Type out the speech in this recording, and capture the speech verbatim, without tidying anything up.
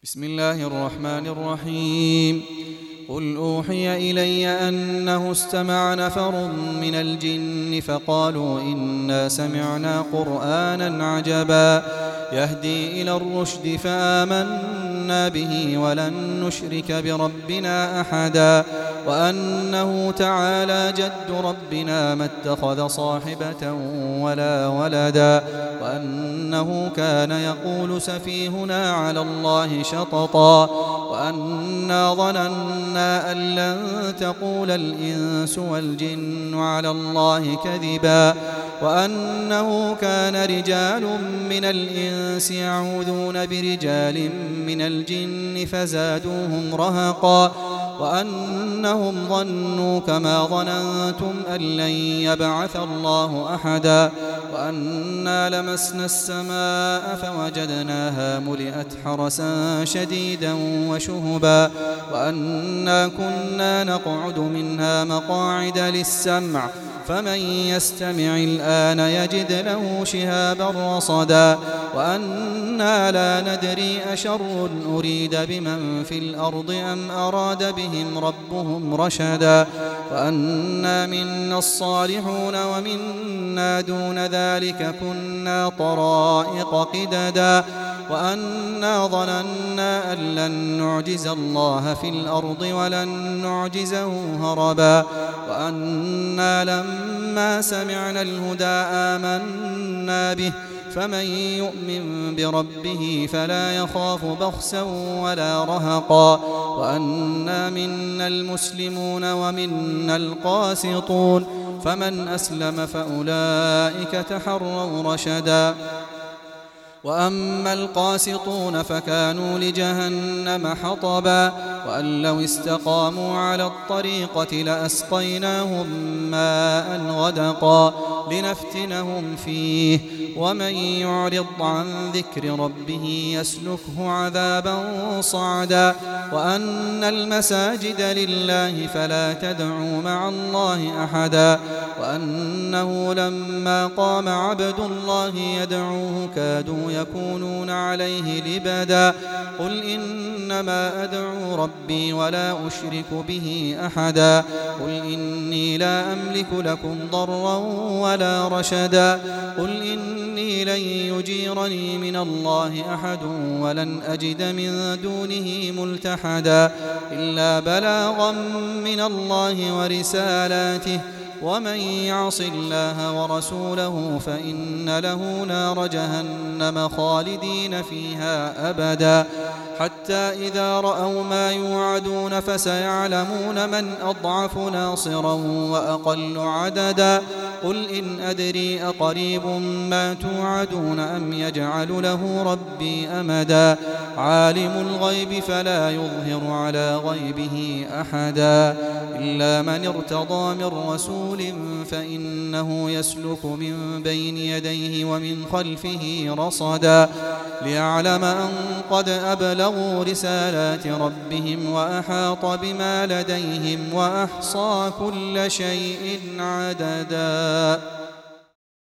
بسم الله الرحمن الرحيم. قل أوحي إلي أنه استمع نفر من الجن فقالوا إنا سمعنا قرآنا عجبا يهدي إلى الرشد فآمنا به ولن نشرك بربنا أحدا وأنه تعالى جد ربنا ما اتخذ صاحبة ولا ولدا وأنه كان يقول سفيهنا على الله شططا وأنا ظننا أن لن تقول الإنس والجن على الله كذبا وأنه كان رجال من الإنس يعوذون برجال من الجن فزادوهم رهقا وأنهم ظنوا كما ظننتم أن لن يبعث الله أحدا وأنا لمسنا السماء فوجدناها ملئت حرسا شديدا وشهبا وأنا كنا نقعد منها مقاعد للسمع فمن يستمع الآن يجد له شهابا رصدا وأنا لا ندري أشر أريد بمن في الأرض أم أراد بهم ربهم رشدا وأنا منا الصالحون ومنا دون ذلك كنا طرائق قددا وأنا ظننا أن لن نعجز الله في الأرض ولن نعجزه هربا وأنا لما سمعنا الهدى آمنا به فمن يؤمن بربه فلا يخاف بخسا ولا رهقا وأنا منا المسلمون ومنا القاسطون فمن أسلم فأولئك تحروا رشدا وأما القاسطون فكانوا لجهنم حطبا وأن لو استقاموا على الطريقة لأسقيناهم ماء غدقا لنفتنهم فيه ومن يعرض عن ذكر ربه يسلكه عذابا صعدا وأن المساجد لله فلا تدعوا مع الله أحدا وأنه لما قام عبد الله يدعوه كادوا يكونون عليه لبدا قل إنما أدعو ربي ولا أشرك به أحدا قل إني لا أملك لكم ضرا ولا رشدا قل إني لن يجيرني من الله أحد ولن أجد من دونه ملتحدا إلا بلاغا من الله ورسالاته ومن يعص الله ورسوله فإن له نار جهنم خالدين فيها أبدا حتى إذا رأوا ما يوعدون فسيعلمون من أضعف ناصرا وأقل عددا قل إن أدري أقريب ما توعدون أم يجعل له ربي أمدا عالم الغيب فلا يظهر على غيبه أحدا إلا من ارتضى من رسول فإنه يسلك من بين يديه ومن خلفه رصدا ليعلم أن قد أبلغوا رسالات ربهم وأحاط بما لديهم وأحصى كل شيء عددا.